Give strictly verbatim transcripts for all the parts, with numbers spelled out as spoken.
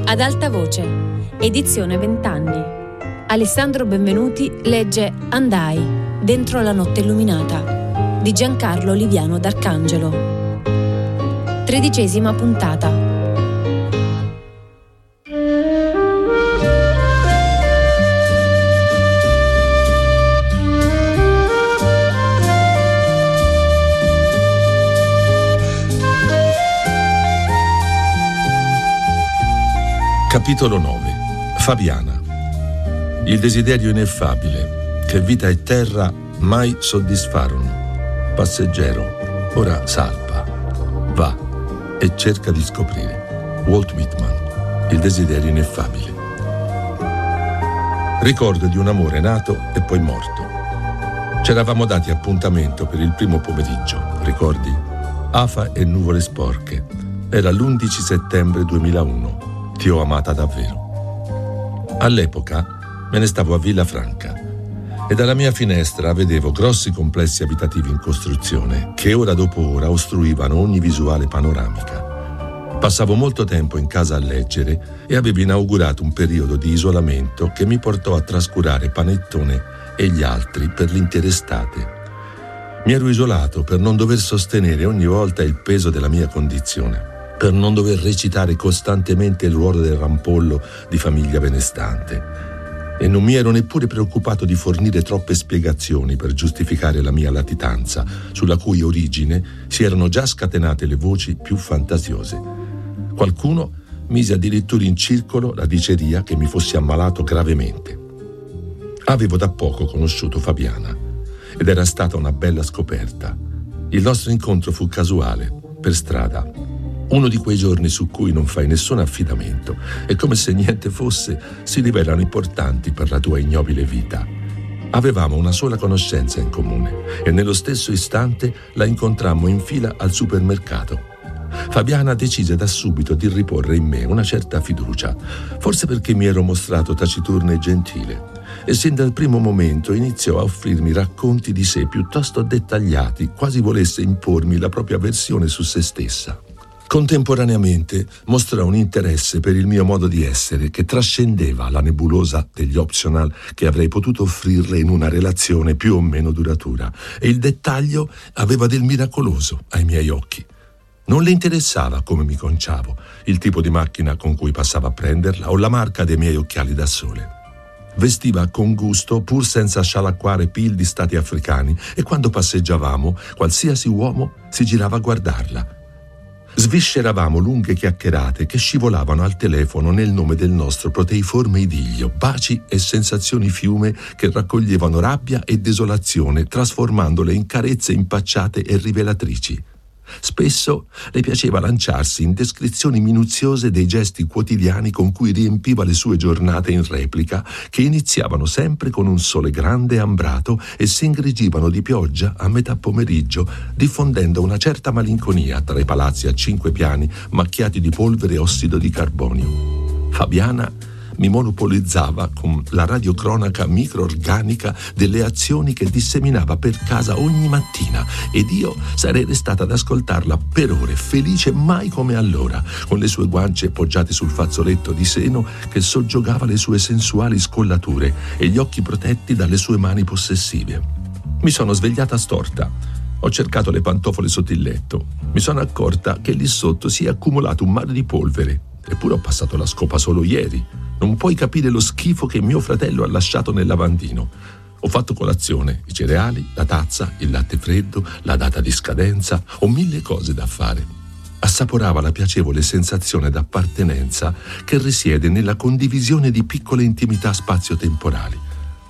Ad alta voce, edizione vent'anni. Alessandro Benvenuti legge Andai, dentro la notte illuminata, di Giancarlo Liviano d'Arcangelo. Tredicesima puntata. Capitolo nove. Fabiana. Il desiderio ineffabile che vita e terra mai soddisfarono. Passeggero, ora salpa, va e cerca di scoprire. Walt Whitman. Il desiderio ineffabile. Ricordo di un amore nato e poi morto. C'eravamo dati appuntamento per il primo pomeriggio, ricordi? Afa e nuvole sporche. Era l'undici settembre duemilauno. Ti ho amata davvero. All'epoca me ne stavo a Villafranca e dalla mia finestra vedevo grossi complessi abitativi in costruzione che ora dopo ora ostruivano ogni visuale panoramica. Passavo molto tempo in casa a leggere e avevo inaugurato un periodo di isolamento che mi portò a trascurare Panettone e gli altri per l'intera estate. Mi ero isolato per non dover sostenere ogni volta il peso della mia condizione, per non dover recitare costantemente il ruolo del rampollo di famiglia benestante. E non mi ero neppure preoccupato di fornire troppe spiegazioni per giustificare la mia latitanza, sulla cui origine si erano già scatenate le voci più fantasiose. Qualcuno mise addirittura in circolo la diceria che mi fossi ammalato gravemente. Avevo da poco conosciuto Fabiana ed era stata una bella scoperta. Il nostro incontro fu casuale, per strada. Uno di quei giorni su cui non fai nessun affidamento e come se niente fosse si rivelano importanti per la tua ignobile vita. Avevamo una sola conoscenza in comune e nello stesso istante la incontrammo in fila al supermercato. Fabiana decise da subito di riporre in me una certa fiducia, forse perché mi ero mostrato taciturno e gentile, e sin dal primo momento iniziò a offrirmi racconti di sé piuttosto dettagliati, quasi volesse impormi la propria versione su se stessa. Contemporaneamente mostrò un interesse per il mio modo di essere che trascendeva la nebulosa degli optional che avrei potuto offrirle in una relazione più o meno duratura, e il dettaglio aveva del miracoloso ai miei occhi. Non le interessava come mi conciavo, il tipo di macchina con cui passava a prenderla o la marca dei miei occhiali da sole. Vestiva con gusto pur senza scialacquare pil di stati africani e quando passeggiavamo qualsiasi uomo si girava a guardarla. Svisceravamo lunghe chiacchierate che scivolavano al telefono nel nome del nostro proteiforme idillio, baci e sensazioni fiume che raccoglievano rabbia e desolazione, trasformandole in carezze impacciate e rivelatrici. Spesso le piaceva lanciarsi in descrizioni minuziose dei gesti quotidiani con cui riempiva le sue giornate in replica, che iniziavano sempre con un sole grande e ambrato e si ingrigivano di pioggia a metà pomeriggio, diffondendo una certa malinconia tra i palazzi a cinque piani macchiati di polvere e ossido di carbonio. Fabiana mi monopolizzava con la radiocronaca microorganica delle azioni che disseminava per casa ogni mattina ed io sarei restata ad ascoltarla per ore, felice mai come allora, con le sue guance poggiate sul fazzoletto di seno che soggiogava le sue sensuali scollature e gli occhi protetti dalle sue mani possessive. Mi sono svegliata storta. Ho cercato le pantofole sotto il letto. Mi sono accorta che lì sotto si è accumulato un mare di polvere. Eppure ho passato la scopa solo ieri. Non puoi capire lo schifo che mio fratello ha lasciato nel lavandino. Ho fatto colazione, i cereali, la tazza, il latte freddo, la data di scadenza. Ho mille cose da fare. Assaporava la piacevole sensazione d'appartenenza che risiede nella condivisione di piccole intimità spazio-temporali.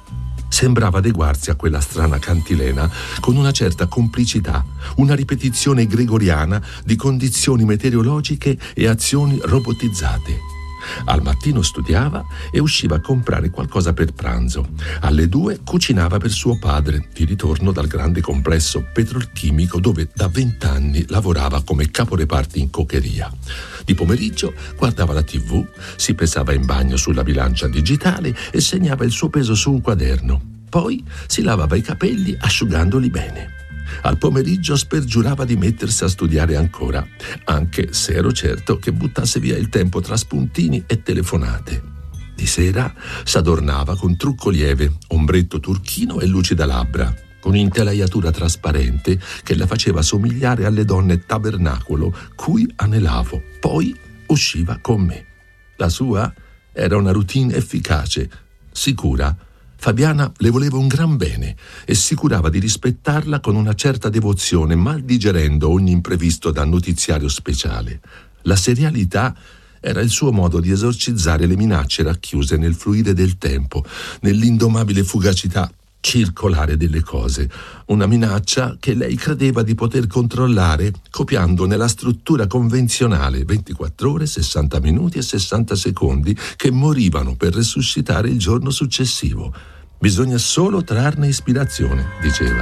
Sembrava adeguarsi a quella strana cantilena con una certa complicità, una ripetizione gregoriana di condizioni meteorologiche e azioni robotizzate. Al mattino studiava e usciva a comprare qualcosa per pranzo. Alle due cucinava per suo padre, di ritorno dal grande complesso petrolchimico dove da vent'anni lavorava come caporeparti in cokeria. Di pomeriggio guardava la tivù, si pesava in bagno sulla bilancia digitale e segnava il suo peso su un quaderno. Poi si lavava i capelli asciugandoli bene. Al pomeriggio spergiurava di mettersi a studiare ancora, anche se ero certo che buttasse via il tempo tra spuntini e telefonate. Di sera s'adornava con trucco lieve, ombretto turchino e lucida labbra, con intelaiatura trasparente che la faceva somigliare alle donne tabernacolo cui anelavo. Poi usciva con me. La sua era una routine efficace, sicura. Fabiana le voleva un gran bene e si curava di rispettarla con una certa devozione, mal digerendo ogni imprevisto da notiziario speciale. La serialità era il suo modo di esorcizzare le minacce racchiuse nel fluire del tempo, nell'indomabile fugacità circolare delle cose, una minaccia che lei credeva di poter controllare copiando nella struttura convenzionale ventiquattro ore, sessanta minuti e sessanta secondi che morivano per resuscitare il giorno successivo. Bisogna solo trarne ispirazione, diceva.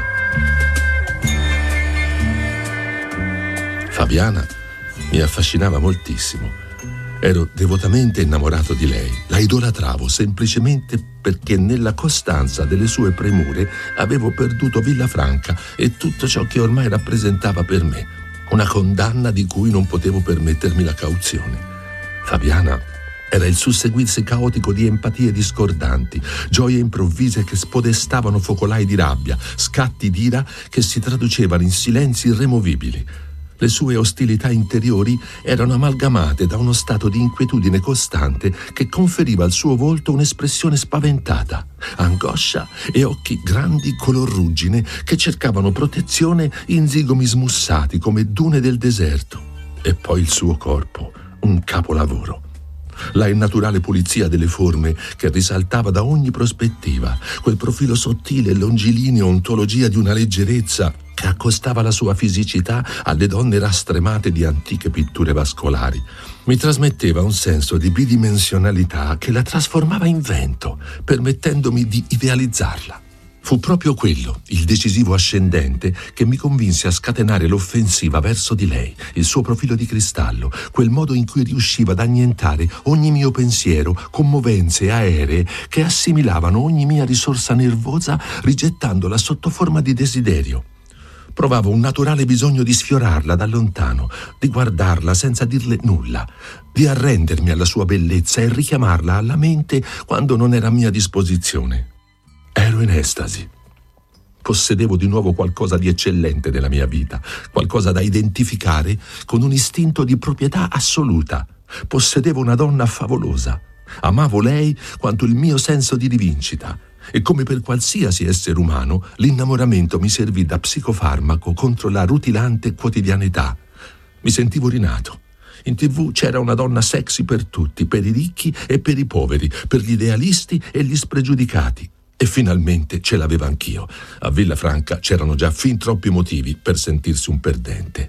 Fabiana mi affascinava moltissimo. Ero devotamente innamorato di lei, la idolatravo semplicemente perché nella costanza delle sue premure avevo perduto Villafranca e tutto ciò che ormai rappresentava per me, una condanna di cui non potevo permettermi la cauzione. Fabiana era il susseguirsi caotico di empatie discordanti, gioie improvvise che spodestavano focolai di rabbia, scatti d'ira che si traducevano in silenzi irremovibili. Le sue ostilità interiori erano amalgamate da uno stato di inquietudine costante che conferiva al suo volto un'espressione spaventata, angoscia e occhi grandi color ruggine che cercavano protezione in zigomi smussati come dune del deserto. E poi il suo corpo, un capolavoro. La innaturale pulizia delle forme che risaltava da ogni prospettiva, quel profilo sottile e longilineo, ontologia di una leggerezza che accostava la sua fisicità alle donne rastremate di antiche pitture vascolari. Mi trasmetteva un senso di bidimensionalità che la trasformava in vento, permettendomi di idealizzarla. Fu proprio quello, il decisivo ascendente, che mi convinse a scatenare l'offensiva verso di lei, il suo profilo di cristallo, quel modo in cui riusciva ad annientare ogni mio pensiero con movenze aeree che assimilavano ogni mia risorsa nervosa, rigettandola sotto forma di desiderio. Provavo un naturale bisogno di sfiorarla da lontano, di guardarla senza dirle nulla, di arrendermi alla sua bellezza e richiamarla alla mente quando non era a mia disposizione. Ero in estasi. Possedevo di nuovo qualcosa di eccellente nella mia vita, qualcosa da identificare con un istinto di proprietà assoluta. Possedevo una donna favolosa. Amavo lei quanto il mio senso di rivincita. E come per qualsiasi essere umano, l'innamoramento mi servì da psicofarmaco contro la rutilante quotidianità. Mi sentivo rinato. In tivù c'era una donna sexy per tutti, per i ricchi e per i poveri, per gli idealisti e gli spregiudicati. E finalmente ce l'avevo anch'io. A Villafranca c'erano già fin troppi motivi per sentirsi un perdente.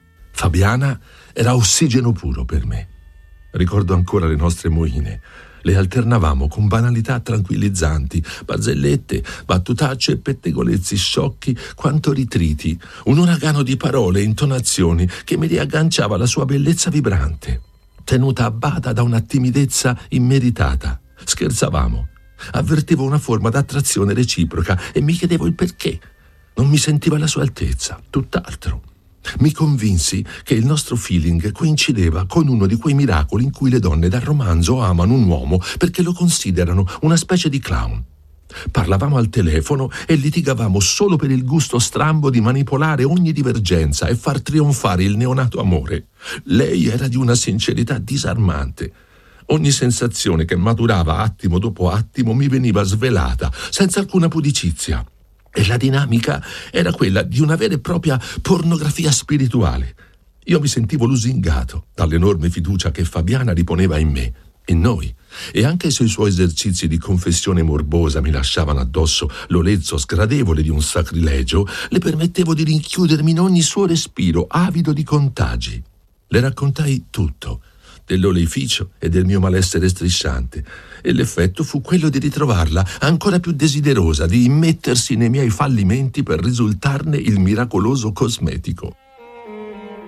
Fabiana era ossigeno puro per me. Ricordo ancora le nostre moine. Le alternavamo con banalità tranquillizzanti, barzellette, battutacce e pettegolezzi sciocchi quanto ritriti, un uragano di parole e intonazioni che mi riagganciava alla sua bellezza vibrante, tenuta a bada da una timidezza immeritata. Scherzavamo, avvertivo una forma d'attrazione reciproca e mi chiedevo il perché. Non mi sentiva alla sua altezza, tutt'altro. Mi convinsi che il nostro feeling coincideva con uno di quei miracoli in cui le donne dal romanzo amano un uomo perché lo considerano una specie di clown. Parlavamo al telefono e litigavamo solo per il gusto strambo di manipolare ogni divergenza e far trionfare il neonato amore. Lei era di una sincerità disarmante. Ogni sensazione che maturava attimo dopo attimo mi veniva svelata, senza alcuna pudicizia. E la dinamica era quella di una vera e propria pornografia spirituale. Io mi sentivo lusingato dall'enorme fiducia che Fabiana riponeva in me, in noi, e anche se i suoi esercizi di confessione morbosa mi lasciavano addosso l'olezzo sgradevole di un sacrilegio, le permettevo di rinchiudermi in ogni suo respiro, avido di contagi. Le raccontai tutto, dell'oleificio e del mio malessere strisciante, e l'effetto fu quello di ritrovarla ancora più desiderosa di immettersi nei miei fallimenti per risultarne il miracoloso cosmetico.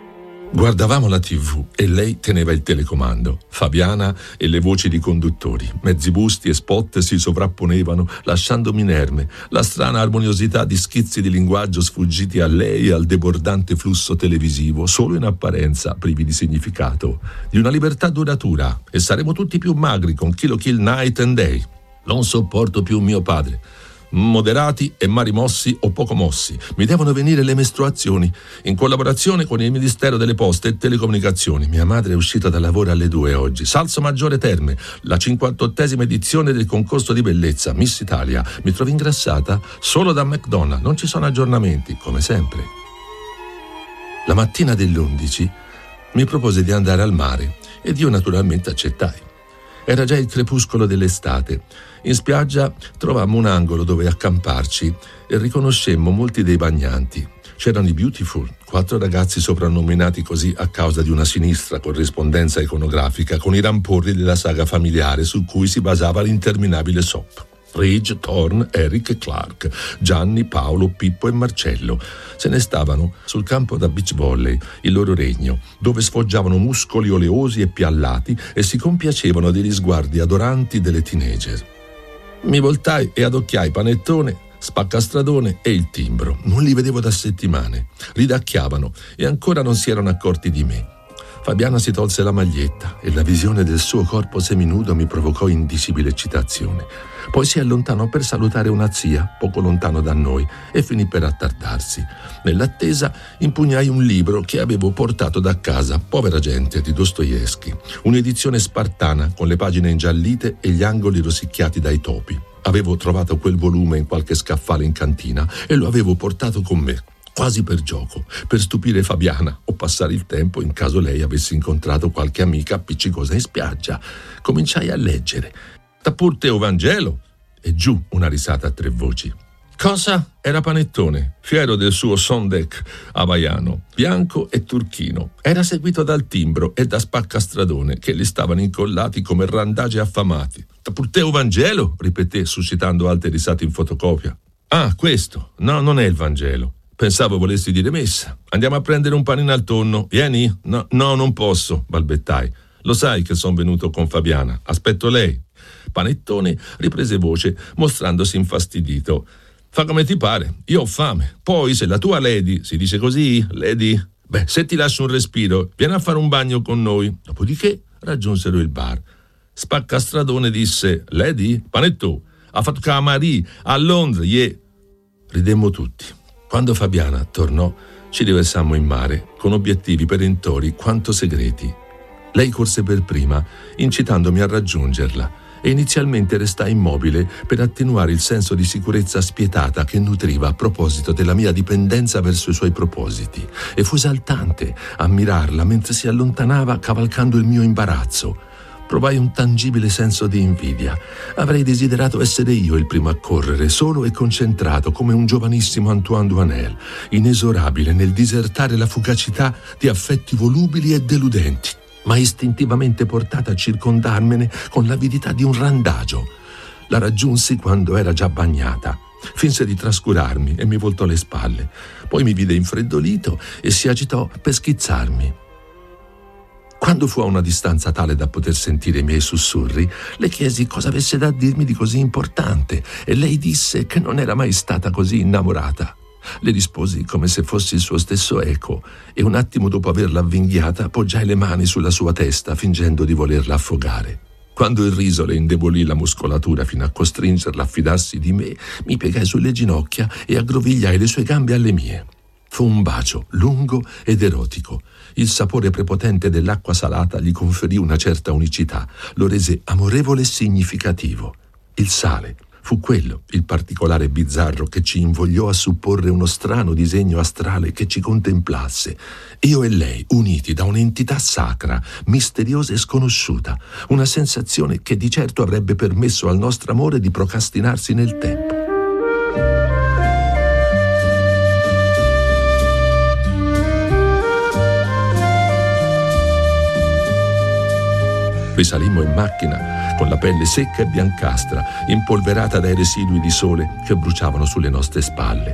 Guardavamo la tivù e lei teneva il telecomando. Fabiana e le voci di conduttori, mezzi busti e spot si sovrapponevano, lasciandomi inerme la strana armoniosità di schizzi di linguaggio sfuggiti a lei e al debordante flusso televisivo, solo in apparenza privi di significato, di una libertà duratura. E saremo tutti più magri con Kill la Kill Night and Day. Non sopporto più mio padre. Moderati e mari mossi o poco mossi. Mi devono venire le mestruazioni. In collaborazione con il Ministero delle Poste e Telecomunicazioni. Mia madre è uscita dal lavoro alle due oggi. Salso Maggiore Terme, la cinquantottesima edizione del concorso di bellezza Miss Italia. Mi trovo ingrassata solo da McDonald's. Non ci sono aggiornamenti, come sempre. La mattina dell'undici mi propose di andare al mare ed io naturalmente accettai. Era già il crepuscolo dell'estate. In spiaggia trovammo un angolo dove accamparci e riconoscemmo molti dei bagnanti. C'erano i Beautiful, quattro ragazzi soprannominati così a causa di una sinistra corrispondenza iconografica con i ramporri della saga familiare su cui si basava l'interminabile soap. Ridge, Thorne, Eric e Clark, Gianni, Paolo, Pippo e Marcello. Se ne stavano sul campo da beach volley, il loro regno, dove sfoggiavano muscoli oleosi e piallati e si compiacevano degli sguardi adoranti delle teenager. Mi voltai e adocchiai Panettone, Spaccastradone e il Timbro. Non li vedevo da settimane. Ridacchiavano e ancora non si erano accorti di me. Fabiana si tolse la maglietta e la visione del suo corpo seminudo mi provocò indicibile eccitazione. Poi si allontanò per salutare una zia, poco lontano da noi, e finì per attardarsi. Nell'attesa impugnai un libro che avevo portato da casa, Povera gente, di Dostoevskij. Un'edizione spartana, con le pagine ingiallite e gli angoli rosicchiati dai topi. Avevo trovato quel volume in qualche scaffale in cantina e lo avevo portato con me. Quasi per gioco, per stupire Fabiana o passare il tempo in caso lei avesse incontrato qualche amica appiccicosa in spiaggia. Cominciai a leggere. Tappurte o Vangelo? E giù una risata a tre voci. Cosa? Era Panettone, fiero del suo sondek hawaiano, bianco e turchino. Era seguito dal Timbro e da Spaccastradone, che gli stavano incollati come randagi affamati. Tappurte o Vangelo? Ripeté, suscitando alte risate in fotocopia. Ah, questo? No, non è il Vangelo. Pensavo volessi dire messa. Andiamo a prendere un panino al tonno. Vieni? No, no, non posso, balbettai. Lo sai che sono venuto con Fabiana. Aspetto lei. Panettone riprese voce, mostrandosi infastidito. Fa come ti pare, io ho fame. Poi, se la tua lady, si dice così, lady? Beh, se ti lascio un respiro, vieni a fare un bagno con noi. Dopodiché raggiunsero il bar. Spaccastradone disse, lady? Panetto, ha fatto camari a Londra, yeah. Ridemmo tutti. Quando Fabiana tornò, ci riversammo in mare, con obiettivi perentori quanto segreti. Lei corse per prima, incitandomi a raggiungerla, e inizialmente restai immobile per attenuare il senso di sicurezza spietata che nutriva a proposito della mia dipendenza verso i suoi propositi. E fu esaltante ammirarla mentre si allontanava cavalcando il mio imbarazzo. Provai un tangibile senso di invidia. Avrei desiderato essere io il primo a correre, solo e concentrato come un giovanissimo Antoine Duanel, inesorabile nel disertare la fugacità di affetti volubili e deludenti, ma istintivamente portata a circondarmene con l'avidità di un randagio. La raggiunsi quando era già bagnata. Finse di trascurarmi e mi voltò le spalle. Poi mi vide infreddolito e si agitò per schizzarmi. Quando fu a una distanza tale da poter sentire i miei sussurri, le chiesi cosa avesse da dirmi di così importante e lei disse che non era mai stata così innamorata. Le risposi come se fossi il suo stesso eco e un attimo dopo averla avvinghiata poggiai le mani sulla sua testa fingendo di volerla affogare. Quando il riso le indebolì la muscolatura fino a costringerla a fidarsi di me, mi piegai sulle ginocchia e aggrovigliai le sue gambe alle mie. Fu un bacio lungo ed erotico. Il sapore prepotente dell'acqua salata gli conferì una certa unicità, lo rese amorevole e significativo. Il sale fu quello, il particolare bizzarro che ci invogliò a supporre uno strano disegno astrale che ci contemplasse. Io e lei, uniti da un'entità sacra, misteriosa e sconosciuta, una sensazione che di certo avrebbe permesso al nostro amore di procrastinarsi nel tempo. Risalimmo in macchina con la pelle secca e biancastra, impolverata dai residui di sole che bruciavano sulle nostre spalle.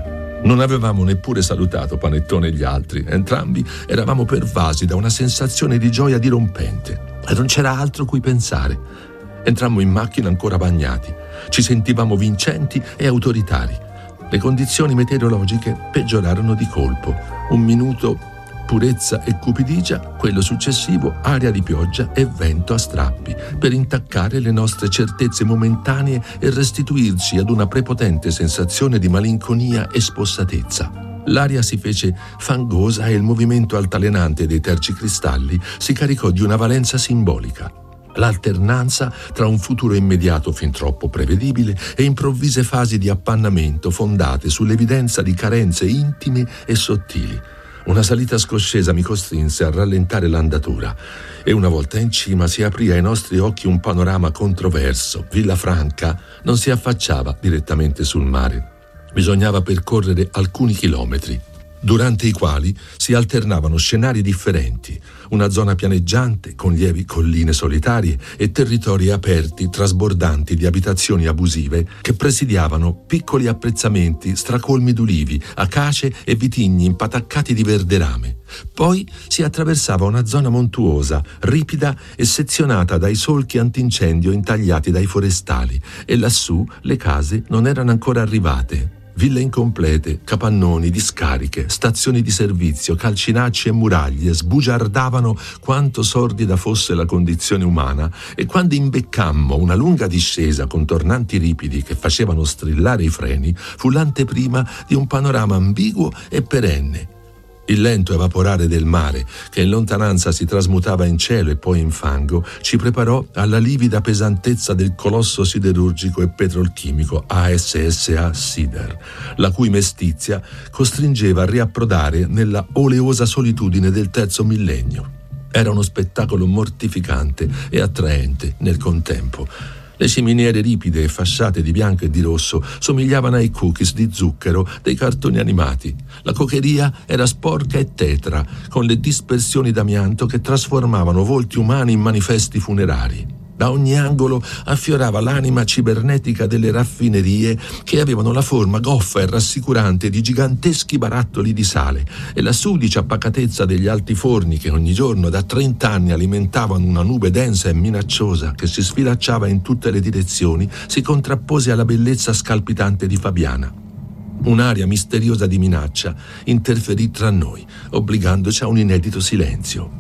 Non avevamo neppure salutato Panettone e gli altri. Entrambi eravamo pervasi da una sensazione di gioia dirompente e non c'era altro cui pensare. Entrammo in macchina ancora bagnati. Ci sentivamo vincenti e autoritari. Le condizioni meteorologiche peggiorarono di colpo. Un minuto purezza e cupidigia, quello successivo aria di pioggia e vento a strappi, per intaccare le nostre certezze momentanee e restituirci ad una prepotente sensazione di malinconia e spossatezza. L'aria si fece fangosa e il movimento altalenante dei tergicristalli si caricò di una valenza simbolica. L'alternanza tra un futuro immediato fin troppo prevedibile e improvvise fasi di appannamento fondate sull'evidenza di carenze intime e sottili. Una salita scoscesa mi costrinse a rallentare l'andatura e una volta in cima si aprì ai nostri occhi un panorama controverso. Villafranca non si affacciava direttamente sul mare. Bisognava percorrere alcuni chilometri, durante i quali si alternavano scenari differenti, una zona pianeggiante con lievi colline solitarie e territori aperti trasbordanti di abitazioni abusive che presidiavano piccoli apprezzamenti stracolmi d'ulivi, acace e vitigni impataccati di verde rame. Poi si attraversava una zona montuosa, ripida e sezionata dai solchi antincendio intagliati dai forestali, e lassù le case non erano ancora arrivate. Ville incomplete, capannoni, discariche, stazioni di servizio, calcinacci e muraglie sbugiardavano quanto sordida fosse la condizione umana, e quando imbeccammo una lunga discesa con tornanti ripidi che facevano strillare i freni, fu l'anteprima di un panorama ambiguo e perenne. Il lento evaporare del mare, che in lontananza si trasmutava in cielo e poi in fango, ci preparò alla livida pesantezza del colosso siderurgico e petrolchimico A S S A Sider, la cui mestizia costringeva a riapprodare nella oleosa solitudine del terzo millennio. Era uno spettacolo mortificante e attraente nel contempo. Le ciminiere ripide e fasciate di bianco e di rosso somigliavano ai cookies di zucchero dei cartoni animati. La cocheria era sporca e tetra, con le dispersioni d'amianto che trasformavano volti umani in manifesti funerari. Da ogni angolo affiorava l'anima cibernetica delle raffinerie, che avevano la forma goffa e rassicurante di giganteschi barattoli di sale, e la sudicia pacatezza degli alti forni che ogni giorno da trent'anni alimentavano una nube densa e minacciosa che si sfilacciava in tutte le direzioni si contrappose alla bellezza scalpitante di Fabiana. Un'aria misteriosa di minaccia interferì tra noi, obbligandoci a un inedito silenzio.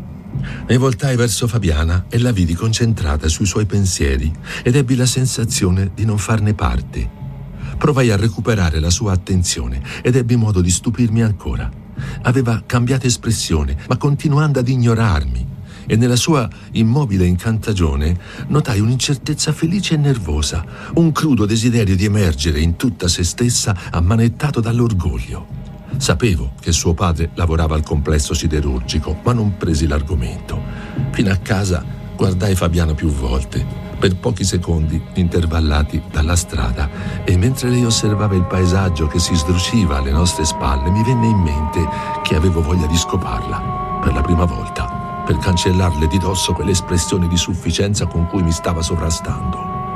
Mi voltai verso Fabiana e la vidi concentrata sui suoi pensieri ed ebbi la sensazione di non farne parte. Provai a recuperare la sua attenzione ed ebbi modo di stupirmi ancora. Aveva cambiato espressione, ma continuando ad ignorarmi, e nella sua immobile incantagione notai un'incertezza felice e nervosa, un crudo desiderio di emergere in tutta se stessa, ammanettato dall'orgoglio. Sapevo che suo padre lavorava al complesso siderurgico, ma non presi l'argomento. Fino a casa guardai Fabiana più volte, per pochi secondi intervallati dalla strada, e mentre lei osservava il paesaggio che si sdruciva alle nostre spalle, mi venne in mente che avevo voglia di scoparla per la prima volta, per cancellarle di dosso quell'espressione di sufficienza con cui mi stava sovrastando.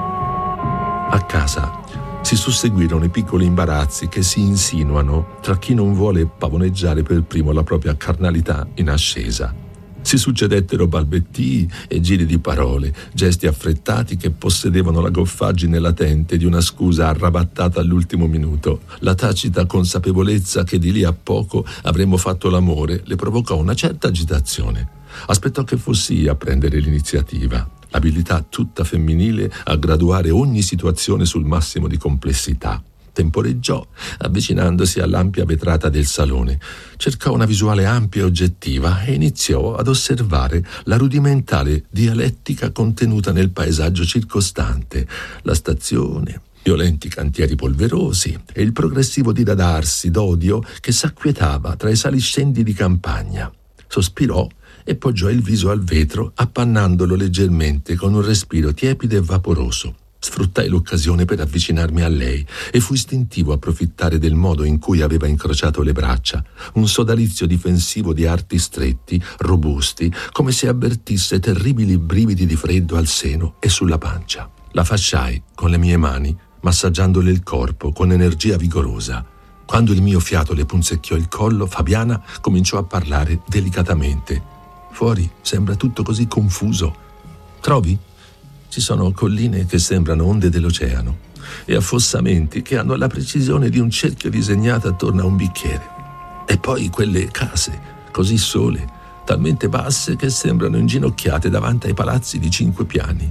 A casa si susseguirono i piccoli imbarazzi che si insinuano tra chi non vuole pavoneggiare per primo la propria carnalità in ascesa. Si succedettero balbettii e giri di parole, gesti affrettati che possedevano la goffaggine latente di una scusa arrabattata all'ultimo minuto. La tacita consapevolezza che di lì a poco avremmo fatto l'amore le provocò una certa agitazione. Aspettò che fossi io a prendere l'iniziativa. Abilità tutta femminile a graduare ogni situazione sul massimo di complessità. Temporeggiò, avvicinandosi all'ampia vetrata del salone. Cercò una visuale ampia e oggettiva e iniziò ad osservare la rudimentale dialettica contenuta nel paesaggio circostante, la stazione, violenti cantieri polverosi e il progressivo diradarsi d'odio che s'acquietava tra i saliscendi di campagna. Sospirò e poggiò il viso al vetro, appannandolo leggermente con un respiro tiepido e vaporoso. Sfruttai l'occasione per avvicinarmi a lei e fu istintivo approfittare del modo in cui aveva incrociato le braccia, un sodalizio difensivo di arti stretti, robusti, come se avvertisse terribili brividi di freddo al seno e sulla pancia. La fasciai con le mie mani, massaggiandole il corpo con energia vigorosa. Quando il mio fiato le punzecchiò il collo, Fabiana cominciò a parlare delicatamente. Fuori sembra tutto così confuso. Trovi? Ci sono colline che sembrano onde dell'oceano e affossamenti che hanno la precisione di un cerchio disegnato attorno a un bicchiere. E poi quelle case, così sole, talmente basse che sembrano inginocchiate davanti ai palazzi di cinque piani.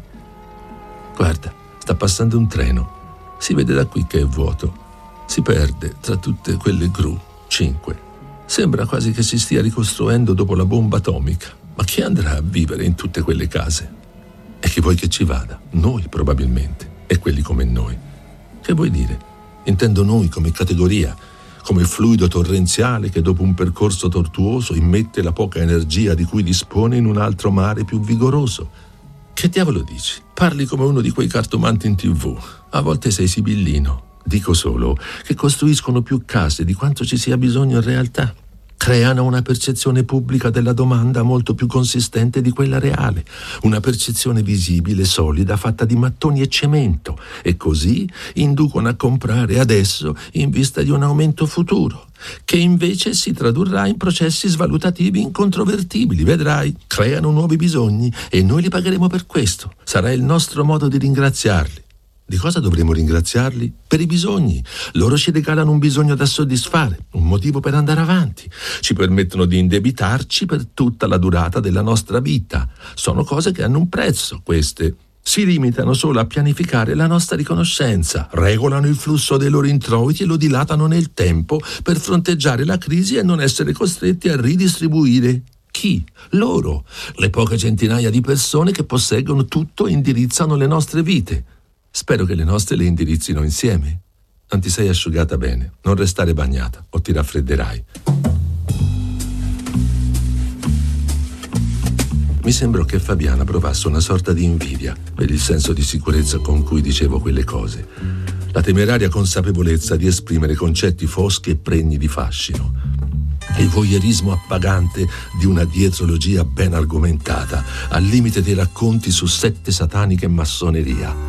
Guarda, sta passando un treno. Si vede da qui che è vuoto. Si perde tra tutte quelle gru, cinque. Sembra quasi che si stia ricostruendo dopo la bomba atomica. Ma chi andrà a vivere in tutte quelle case? E chi vuoi che ci vada? Noi, probabilmente. E quelli come noi. Che vuoi dire? Intendo noi come categoria, come fluido torrenziale che dopo un percorso tortuoso immette la poca energia di cui dispone in un altro mare più vigoroso. Che diavolo dici? Parli come uno di quei cartomanti in tivù. A volte sei sibillino. Dico solo che costruiscono più case di quanto ci sia bisogno in realtà. Creano una percezione pubblica della domanda molto più consistente di quella reale, una percezione visibile, solida, fatta di mattoni e cemento, e così inducono a comprare adesso in vista di un aumento futuro, che invece si tradurrà in processi svalutativi incontrovertibili. Vedrai, creano nuovi bisogni e noi li pagheremo per questo. Sarà il nostro modo di ringraziarli. Di cosa dovremo ringraziarli? Per i bisogni. Loro ci regalano un bisogno da soddisfare, un motivo per andare avanti. Ci permettono di indebitarci per tutta la durata della nostra vita. Sono cose che hanno un prezzo, queste. Si limitano solo a pianificare la nostra riconoscenza, regolano il flusso dei loro introiti e lo dilatano nel tempo per fronteggiare la crisi e non essere costretti a ridistribuire. Chi? Loro, le poche centinaia di persone che posseggono tutto e indirizzano le nostre vite. Spero che le nostre le indirizzino insieme. Non ti sei asciugata bene, non restare bagnata o ti raffredderai. Mi sembrò che Fabiana provasse una sorta di invidia per il senso di sicurezza con cui dicevo quelle cose, la temeraria consapevolezza di esprimere concetti foschi e pregni di fascino, il voyeurismo appagante di una dietrologia ben argomentata, al limite dei racconti su sette sataniche e massoneria.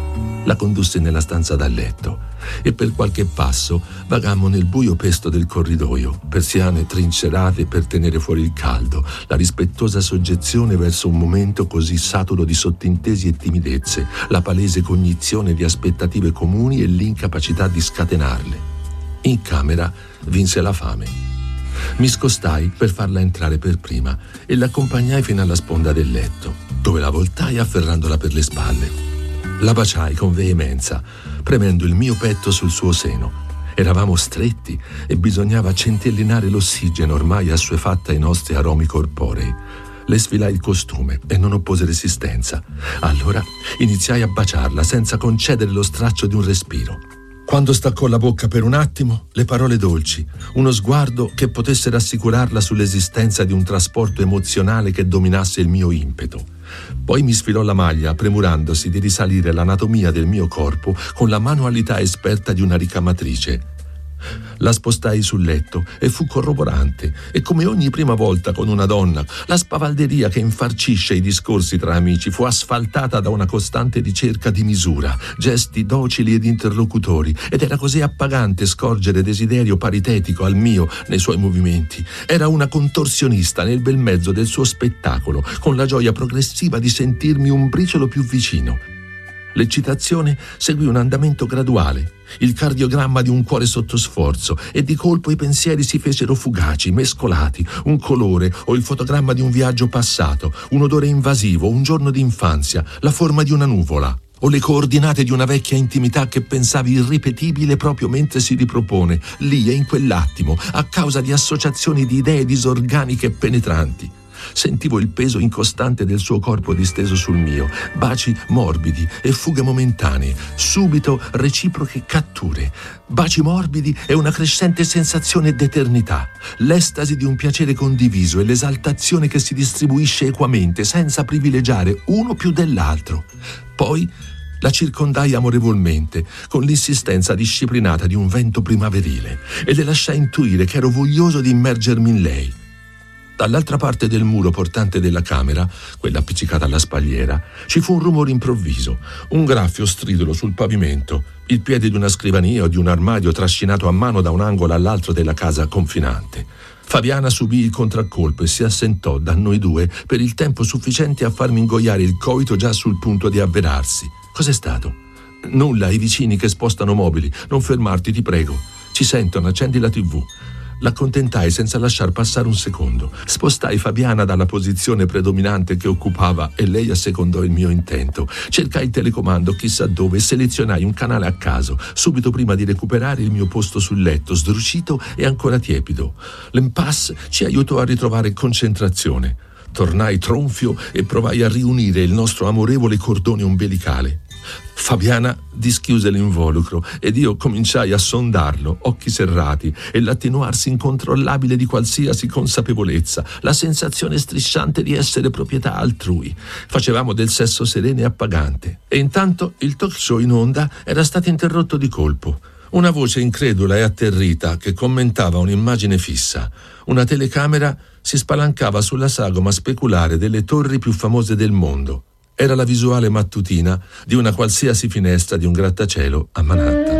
La condussi nella stanza da letto e per qualche passo vagammo nel buio pesto del corridoio, persiane trincerate per tenere fuori il caldo, la rispettosa soggezione verso un momento così saturo di sottintesi e timidezze, la palese cognizione di aspettative comuni e l'incapacità di scatenarle. In camera vinse la fame. Mi scostai per farla entrare per prima e l'accompagnai fino alla sponda del letto, dove la voltai afferrandola per le spalle. La baciai con veemenza, premendo il mio petto sul suo seno. Eravamo stretti e bisognava centellinare l'ossigeno ormai assuefatta ai nostri aromi corporei. Le sfilai il costume e non oppose resistenza. Allora iniziai a baciarla senza concedere lo straccio di un respiro. Quando staccò la bocca per un attimo, le parole dolci, uno sguardo che potesse rassicurarla sull'esistenza di un trasporto emozionale che dominasse il mio impeto. Poi mi sfilò la maglia, premurandosi di risalire l'anatomia del mio corpo con la manualità esperta di una ricamatrice. La spostai sul letto e fu corroborante, e come ogni prima volta con una donna, la spavalderia che infarcisce i discorsi tra amici fu asfaltata da una costante ricerca di misura, gesti docili ed interlocutori, ed era così appagante scorgere desiderio paritetico al mio nei suoi movimenti. Era una contorsionista nel bel mezzo del suo spettacolo, con la gioia progressiva di sentirmi un briciolo più vicino. L'eccitazione seguì un andamento graduale, il cardiogramma di un cuore sotto sforzo, e di colpo i pensieri si fecero fugaci, mescolati, un colore o il fotogramma di un viaggio passato, un odore invasivo, un giorno d'infanzia, la forma di una nuvola, o le coordinate di una vecchia intimità che pensavi irripetibile proprio mentre si ripropone, lì e in quell'attimo, a causa di associazioni di idee disorganiche e penetranti. Sentivo il peso incostante del suo corpo disteso sul mio, baci morbidi e fughe momentanee, subito reciproche catture, baci morbidi e una crescente sensazione d'eternità, l'estasi di un piacere condiviso e l'esaltazione che si distribuisce equamente senza privilegiare uno più dell'altro. Poi la circondai amorevolmente, con l'insistenza disciplinata di un vento primaverile, e le lasciai intuire che ero voglioso di immergermi in lei. Dall'altra parte del muro portante della camera, quella appiccicata alla spalliera, ci fu un rumore improvviso, un graffio stridolo sul pavimento, il piede di una scrivania o di un armadio trascinato a mano da un angolo all'altro della casa confinante. Fabiana subì il contraccolpo e si assentò da noi due per il tempo sufficiente a farmi ingoiare il coito già sul punto di avverarsi. Cos'è stato? Nulla, i vicini che spostano mobili. Non fermarti, ti prego. Ci sentono, accendi la tivù. L'accontentai senza lasciar passare un secondo. Spostai Fabiana dalla posizione predominante che occupava e lei assecondò il mio intento. Cercai il telecomando chissà dove e selezionai un canale a caso, subito prima di recuperare il mio posto sul letto, sdrucito e ancora tiepido. L'impasse ci aiutò a ritrovare concentrazione. Tornai tronfio e provai a riunire il nostro amorevole cordone ombelicale. Fabiana dischiuse l'involucro ed io cominciai a sondarlo, occhi serrati, e l'attenuarsi incontrollabile di qualsiasi consapevolezza, la sensazione strisciante di essere proprietà altrui. Facevamo del sesso sereno e appagante, e intanto il talk show in onda era stato interrotto di colpo. Una voce incredula e atterrita che commentava un'immagine fissa. Una telecamera si spalancava sulla sagoma speculare delle torri più famose del mondo. Era la visuale mattutina di una qualsiasi finestra di un grattacielo a Manhattan.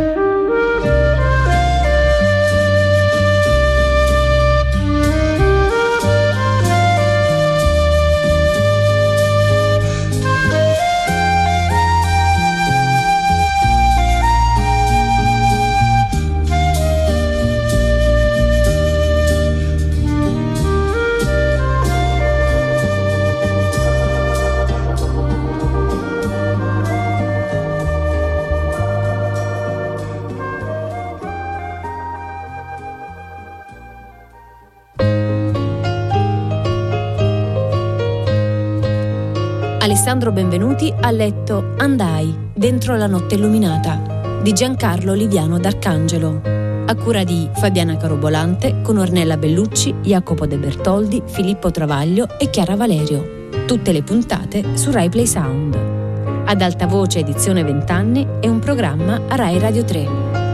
Alessandro Benvenuti ha letto Andai, dentro la notte illuminata, di Giancarlo Liviano d'Arcangelo, a cura di Fabiana Carobolante, con Ornella Bellucci, Jacopo De Bertoldi, Filippo Travaglio e Chiara Valerio. Tutte le puntate su Rai Play Sound. Ad alta voce edizione vent'anni è un programma a Rai Radio tre.